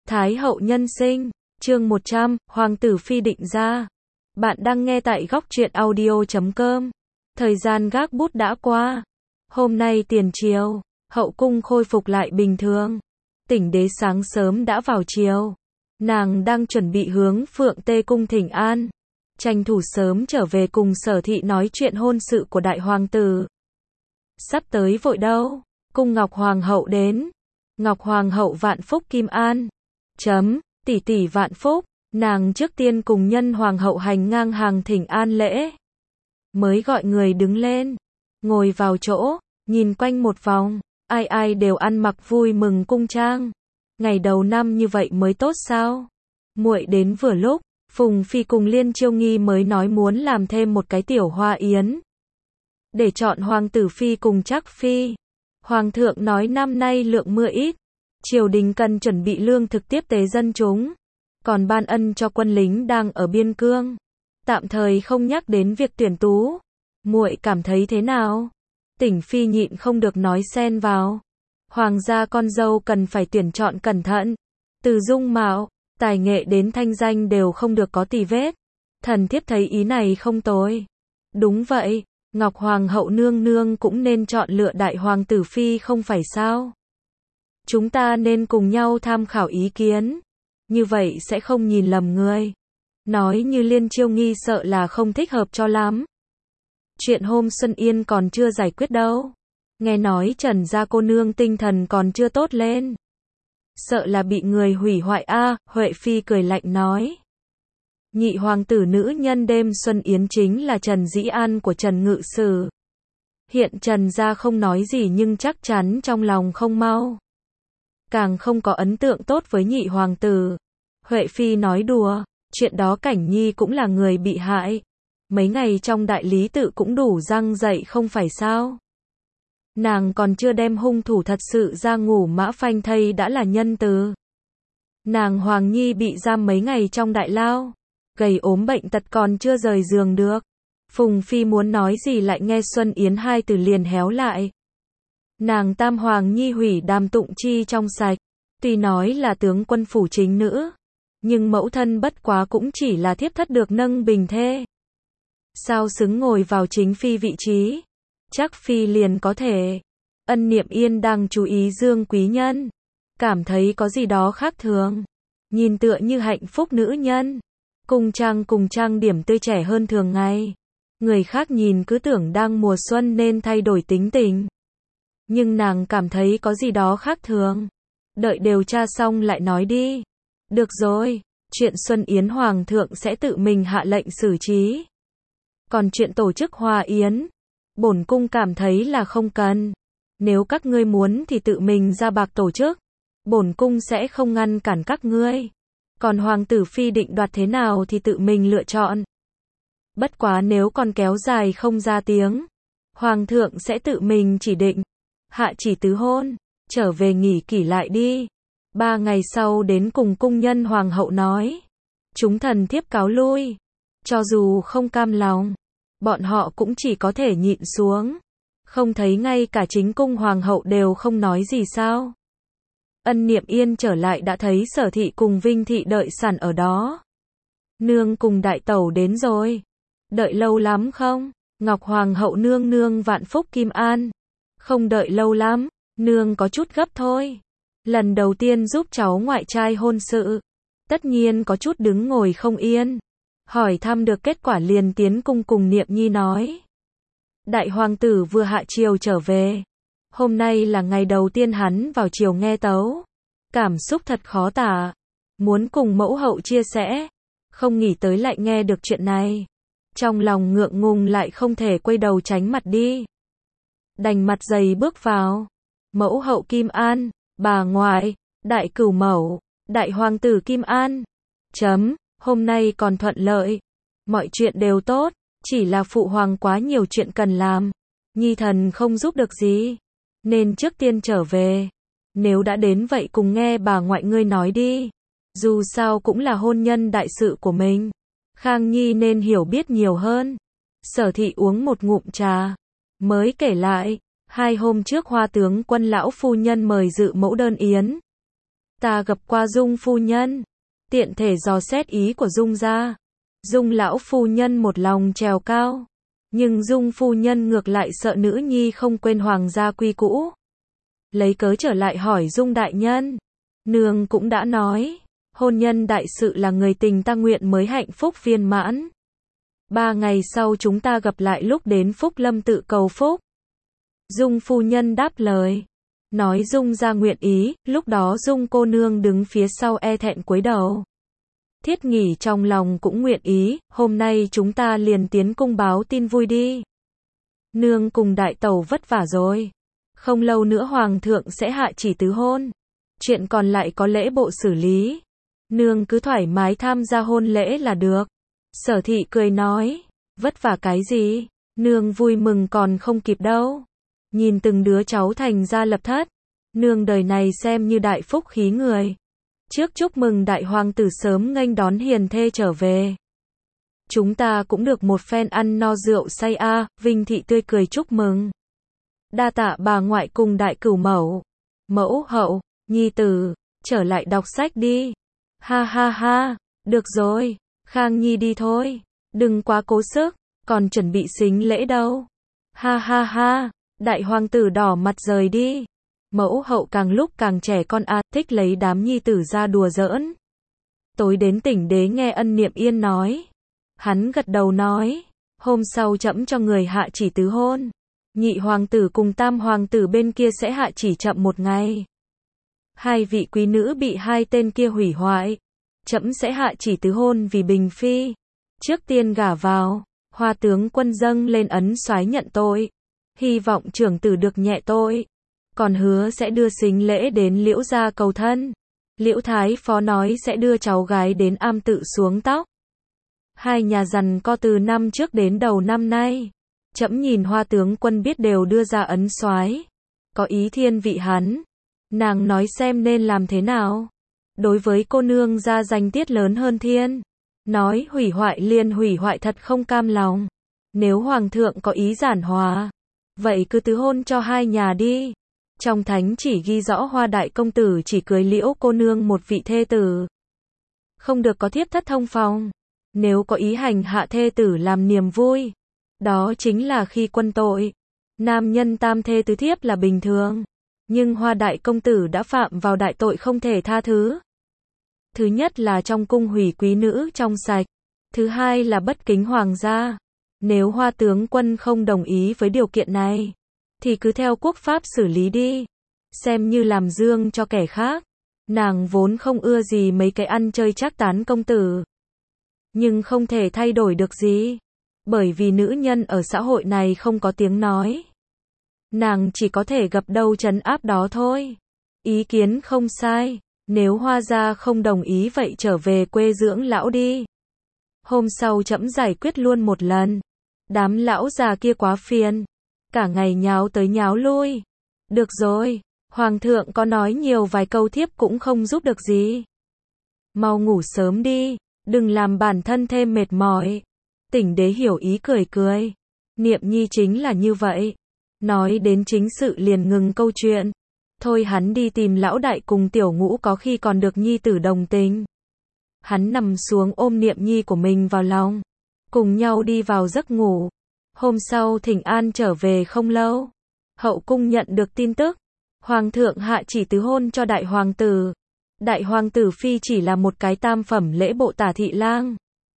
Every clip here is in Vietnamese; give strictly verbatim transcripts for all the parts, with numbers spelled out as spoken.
Thái hậu nhân sinh, chương một trăm, Hoàng tử phi định ra. Bạn đang nghe tại góc truyện audio chấm com. Thời gian gác bút đã qua. Hôm nay tiền triều, hậu cung khôi phục lại bình thường. Tỉnh đế sáng sớm đã vào triều. Nàng đang chuẩn bị hướng Phượng Tê cung thỉnh an. Tranh thủ sớm trở về cùng Sở thị nói chuyện hôn sự của đại hoàng tử. Sắp tới vội đâu. Cung Ngọc Hoàng hậu đến. Ngọc Hoàng hậu vạn phúc kim an. Chấm, tỷ tỷ vạn phúc. Nàng trước tiên cùng nhân Hoàng hậu hành ngang hàng thỉnh an lễ. Mới gọi người đứng lên. Ngồi vào chỗ, nhìn quanh một vòng. Ai ai đều ăn mặc vui mừng cung trang. Ngày đầu năm như vậy mới tốt sao? Muội đến vừa lúc. Phùng Phi cùng Liên Chiêu Nghi mới nói muốn làm thêm một cái tiểu hoa yến. Để chọn Hoàng tử Phi cùng Trác Phi. Hoàng thượng nói năm nay lượng mưa ít. Triều đình cần chuẩn bị lương thực tiếp tế dân chúng. Còn ban ân cho quân lính đang ở biên cương. Tạm thời không nhắc đến việc tuyển tú. Muội cảm thấy thế nào? Tỉnh Phi nhịn không được nói xen vào. Hoàng gia con dâu cần phải tuyển chọn cẩn thận. Từ dung mạo, tài nghệ đến thanh danh đều không được có tì vết. Thần thiếp thấy ý này không tồi. Đúng vậy, Ngọc Hoàng hậu nương nương cũng nên chọn lựa đại hoàng tử Phi không phải sao? Chúng ta nên cùng nhau tham khảo ý kiến. Như vậy sẽ không nhìn lầm người. Nói như Liên Chiêu Nghi sợ là không thích hợp cho lắm. Chuyện hôm Xuân Yên còn chưa giải quyết đâu. Nghe nói Trần gia cô nương tinh thần còn chưa tốt lên. Sợ là bị người hủy hoại a. À, Huệ Phi cười lạnh nói. Nhị hoàng tử nữ nhân đêm Xuân Yến chính là Trần Dĩ An của Trần Ngự Sử. Hiện Trần gia không nói gì nhưng chắc chắn trong lòng không mau. Càng không có ấn tượng tốt với nhị hoàng tử. Huệ Phi nói đùa, chuyện đó Cảnh Nhi cũng là người bị hại. Mấy ngày trong đại lý tự cũng đủ răng dậy không phải sao. Nàng còn chưa đem hung thủ thật sự ra ngủ mã phanh thây đã là nhân từ. Nàng Hoàng Nhi bị giam mấy ngày trong đại lao. Gầy ốm bệnh tật còn chưa rời giường được. Phùng Phi muốn nói gì lại nghe Xuân Yến hai từ liền héo lại. Nàng Tam Hoàng Nhi hủy Đàm Tụng Chi trong sạch. Tuy nói là tướng quân phủ chính nữ. Nhưng mẫu thân bất quá cũng chỉ là thiếp thất được nâng bình thê. Sao xứng ngồi vào chính phi vị trí. Trác Phi liền có thể. Ân Niệm Yên đang chú ý Dương Quý Nhân. Cảm thấy có gì đó khác thường. Nhìn tựa như hạnh phúc nữ nhân. Cung trang cùng trang điểm tươi trẻ hơn thường ngày. Người khác nhìn cứ tưởng đang mùa xuân nên thay đổi tính tình. Nhưng nàng cảm thấy có gì đó khác thường. Đợi điều tra xong lại nói đi. Được rồi, chuyện Xuân Yến Hoàng thượng sẽ tự mình hạ lệnh xử trí. Còn chuyện tổ chức hòa yến, bổn cung cảm thấy là không cần. Nếu các ngươi muốn thì tự mình ra bạc tổ chức. Bổn cung sẽ không ngăn cản các ngươi. Còn Hoàng tử Phi định đoạt thế nào thì tự mình lựa chọn. Bất quá nếu còn kéo dài không ra tiếng, Hoàng thượng sẽ tự mình chỉ định. Hạ chỉ tứ hôn, trở về nghỉ kỷ lại đi. Ba ngày sau đến cùng cung nhân Hoàng hậu nói. Chúng thần thiếp cáo lui. Cho dù không cam lòng, bọn họ cũng chỉ có thể nhịn xuống. Không thấy ngay cả chính cung Hoàng hậu đều không nói gì sao. Ân Niệm Yên trở lại đã thấy Sở thị cùng Vinh thị đợi sẵn ở đó. Nương cùng đại tẩu đến rồi. Đợi lâu lắm không? Ngọc Hoàng hậu nương nương vạn phúc kim an. Không đợi lâu lắm, nương có chút gấp thôi. Lần đầu tiên giúp cháu ngoại trai hôn sự. Tất nhiên có chút đứng ngồi không yên. Hỏi thăm được kết quả liền tiến cung cùng Niệm Nhi nói. Đại hoàng tử vừa hạ triều trở về. Hôm nay là ngày đầu tiên hắn vào triều nghe tấu. Cảm xúc thật khó tả. Muốn cùng mẫu hậu chia sẻ. Không nghĩ tới lại nghe được chuyện này. Trong lòng ngượng ngùng lại không thể quay đầu tránh mặt đi. Đành mặt dày bước vào. Mẫu hậu Kim An, bà ngoại, đại cửu mẫu, đại hoàng tử Kim An. Chấm, hôm nay còn thuận lợi. Mọi chuyện đều tốt, chỉ là phụ hoàng quá nhiều chuyện cần làm. Nhi thần không giúp được gì. Nên trước tiên trở về. Nếu đã đến vậy cùng nghe bà ngoại ngươi nói đi. Dù sao cũng là hôn nhân đại sự của mình. Khang Nhi nên hiểu biết nhiều hơn. Sở thị uống một ngụm trà. Mới kể lại. Hai hôm trước Hoa tướng quân lão phu nhân mời dự mẫu đơn yến. Ta gặp qua Dung phu nhân, tiện thể dò xét ý của Dung gia. Dung lão phu nhân một lòng trèo cao, nhưng Dung phu nhân ngược lại sợ nữ nhi không quên hoàng gia quy cũ. Lấy cớ trở lại hỏi Dung đại nhân, nương cũng đã nói, hôn nhân đại sự là người tình ta nguyện mới hạnh phúc viên mãn. Ba ngày sau chúng ta gặp lại lúc đến Phúc Lâm tự cầu phúc. Dung phu nhân đáp lời, nói Dung ra nguyện ý, lúc đó Dung cô nương đứng phía sau e thẹn cúi đầu. Thiết nghỉ trong lòng cũng nguyện ý, hôm nay chúng ta liền tiến cung báo tin vui đi. Nương cùng đại tẩu vất vả rồi. Không lâu nữa hoàng thượng sẽ hạ chỉ tứ hôn. Chuyện còn lại có lễ bộ xử lý. Nương cứ thoải mái tham gia hôn lễ là được. Sở thị cười nói, vất vả cái gì, nương vui mừng còn không kịp đâu. Nhìn từng đứa cháu thành ra lập thất, nương đời này xem như đại phúc khí người. Trước chúc mừng đại hoàng tử sớm nghênh đón hiền thê trở về. Chúng ta cũng được một phen ăn no rượu say a, à, Vinh thị tươi cười chúc mừng. Đa tạ bà ngoại cùng đại cửu mẫu. Mẫu hậu, nhi tử, trở lại đọc sách đi. Ha ha ha, được rồi, Khang Nhi đi thôi, đừng quá cố sức, còn chuẩn bị sính lễ đâu. Ha ha ha, đại hoàng tử đỏ mặt rời đi. Mẫu hậu càng lúc càng trẻ con a, à, thích lấy đám nhi tử ra đùa giỡn. Tối đến tỉnh đế nghe Ân Niệm Yên nói. Hắn gật đầu nói, hôm sau trẫm cho người hạ chỉ tứ hôn. Nhị hoàng tử cùng tam hoàng tử bên kia sẽ hạ chỉ chậm một ngày. Hai vị quý nữ bị hai tên kia hủy hoại. Trẫm sẽ hạ chỉ tứ hôn vì Bình Phi. Trước tiên gả vào, Hoa tướng quân dâng lên ấn soái nhận tội. Hy vọng trưởng tử được nhẹ tội. Còn hứa sẽ đưa sính lễ đến Liễu gia cầu thân. Liễu Thái Phó nói sẽ đưa cháu gái đến am tự xuống tóc. Hai nhà giằng co từ năm trước đến đầu năm nay. Trẫm nhìn Hoa tướng quân biết đều đưa ra ấn soái, có ý thiên vị hắn. Nàng nói xem nên làm thế nào. Đối với cô nương gia danh tiết lớn hơn thiên. Nói hủy hoại liền hủy hoại thật không cam lòng. Nếu hoàng thượng có ý giản hòa, vậy cứ tứ hôn cho hai nhà đi. Trong thánh chỉ ghi rõ Hoa đại công tử chỉ cưới Liễu cô nương một vị thê tử. Không được có thiếp thất thông phòng. Nếu có ý hành hạ thê tử làm niềm vui, đó chính là khi quân tội. Nam nhân tam thê tứ thiếp là bình thường. Nhưng Hoa đại công tử đã phạm vào đại tội không thể tha thứ. Thứ nhất là trong cung hủy quý nữ trong sạch. Thứ hai là bất kính hoàng gia. Nếu Hoa tướng quân không đồng ý với điều kiện này, thì cứ theo quốc pháp xử lý đi. Xem như làm dương cho kẻ khác. Nàng vốn không ưa gì mấy cái ăn chơi trác tán công tử. Nhưng không thể thay đổi được gì. Bởi vì nữ nhân ở xã hội này không có tiếng nói. Nàng chỉ có thể gập đầu trấn áp đó thôi. Ý kiến không sai. Nếu Hoa gia không đồng ý vậy trở về quê dưỡng lão đi. Hôm sau trẫm giải quyết luôn một lần. Đám lão già kia quá phiền. Cả ngày nháo tới nháo lui. Được rồi, hoàng thượng có nói nhiều vài câu thiếp cũng không giúp được gì. Mau ngủ sớm đi, đừng làm bản thân thêm mệt mỏi. Tỉnh đế hiểu ý cười cười. Niệm nhi chính là như vậy. Nói đến chính sự liền ngừng câu chuyện. Thôi hắn đi tìm lão đại cùng tiểu ngũ có khi còn được nhi tử đồng tình. Hắn nằm xuống ôm niệm nhi của mình vào lòng. Cùng nhau đi vào giấc ngủ. Hôm sau Thỉnh An trở về không lâu. Hậu cung nhận được tin tức. Hoàng thượng hạ chỉ tứ hôn cho đại hoàng tử. Đại hoàng tử phi chỉ là một cái tam phẩm lễ bộ tả thị lang.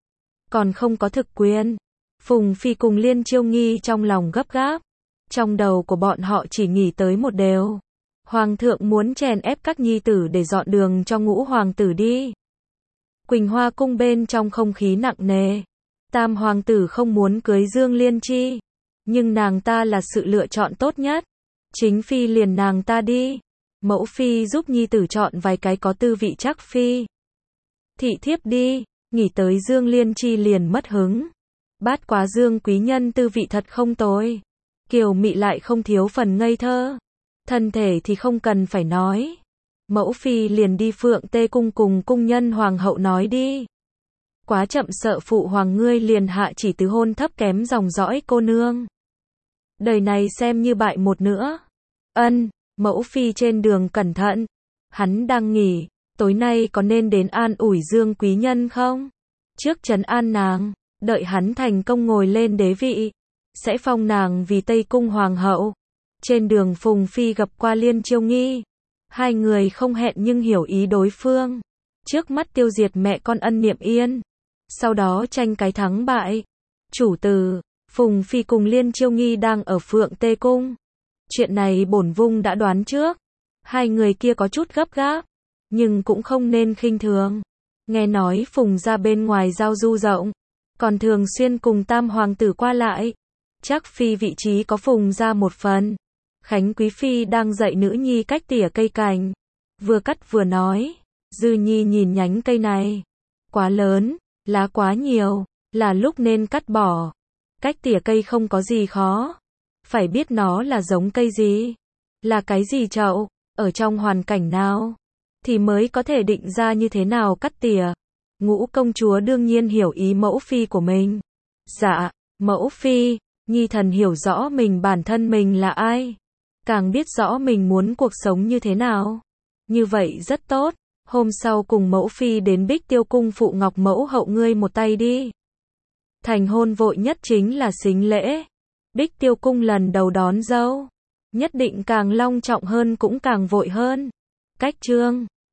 Còn không có thực quyền. Phùng Phi cùng Liên Chiêu Nghi trong lòng gấp gáp. Trong đầu của bọn họ chỉ nghĩ tới một điều. Hoàng thượng muốn chèn ép các nhi tử để dọn đường cho ngũ hoàng tử đi. Quỳnh Hoa cung bên trong không khí nặng nề. Tam hoàng tử không muốn cưới Dương Liên Chi. Nhưng nàng ta là sự lựa chọn tốt nhất. Chính phi liền nàng ta đi. Mẫu phi giúp nhi tử chọn vài cái có tư vị chắc phi. Thị thiếp đi. Nghĩ tới Dương Liên Chi liền mất hứng. Bát quá Dương quý nhân tư vị thật không tồi. Kiều mị lại không thiếu phần ngây thơ. Thân thể thì không cần phải nói. Mẫu phi liền đi Phượng Tê cung cùng cung nhân hoàng hậu nói đi. Quá chậm sợ phụ hoàng ngươi liền hạ chỉ tứ hôn thấp kém dòng dõi cô nương. Đời này xem như bại một nữa. Ân, mẫu phi trên đường cẩn thận. Hắn đang nghỉ, tối nay có nên đến an ủi Dương quý nhân không? Trước trấn an nàng, đợi hắn thành công ngồi lên đế vị, sẽ phong nàng vì Tây Cung Hoàng hậu. Trên đường Phùng Phi gặp qua Liên Chiêu Nghi. Hai người không hẹn nhưng hiểu ý đối phương. Trước mắt tiêu diệt mẹ con ân niệm yên. Sau đó tranh cái thắng bại. Chủ từ, Phùng Phi cùng Liên Chiêu Nghi đang ở Phượng Tê Cung. Chuyện này bổn vung đã đoán trước. Hai người kia có chút gấp gáp, nhưng cũng không nên khinh thường. Nghe nói Phùng gia bên ngoài giao du rộng, còn thường xuyên cùng tam hoàng tử qua lại. Chắc Phi vị trí có Phùng gia một phần. Khánh Quý Phi đang dạy nữ nhi cách tỉa cây cành. Vừa cắt vừa nói. Dư Nhi nhìn nhánh cây này. Quá lớn, lá quá nhiều, là lúc nên cắt bỏ. Cách tỉa cây không có gì khó. Phải biết nó là giống cây gì, là cái gì chậu, ở trong hoàn cảnh nào, thì mới có thể định ra như thế nào cắt tỉa. Ngũ công chúa đương nhiên hiểu ý mẫu phi của mình. Dạ, mẫu phi, Nhi thần hiểu rõ mình bản thân mình là ai. Càng biết rõ mình muốn cuộc sống như thế nào. Như vậy rất tốt. Hôm sau cùng mẫu phi đến Bích Tiêu cung phụ Ngọc mẫu hậu ngươi một tay đi. Thành hôn vội nhất chính là sính lễ. Bích Tiêu cung lần đầu đón dâu, nhất định càng long trọng hơn cũng càng vội hơn. Cách trương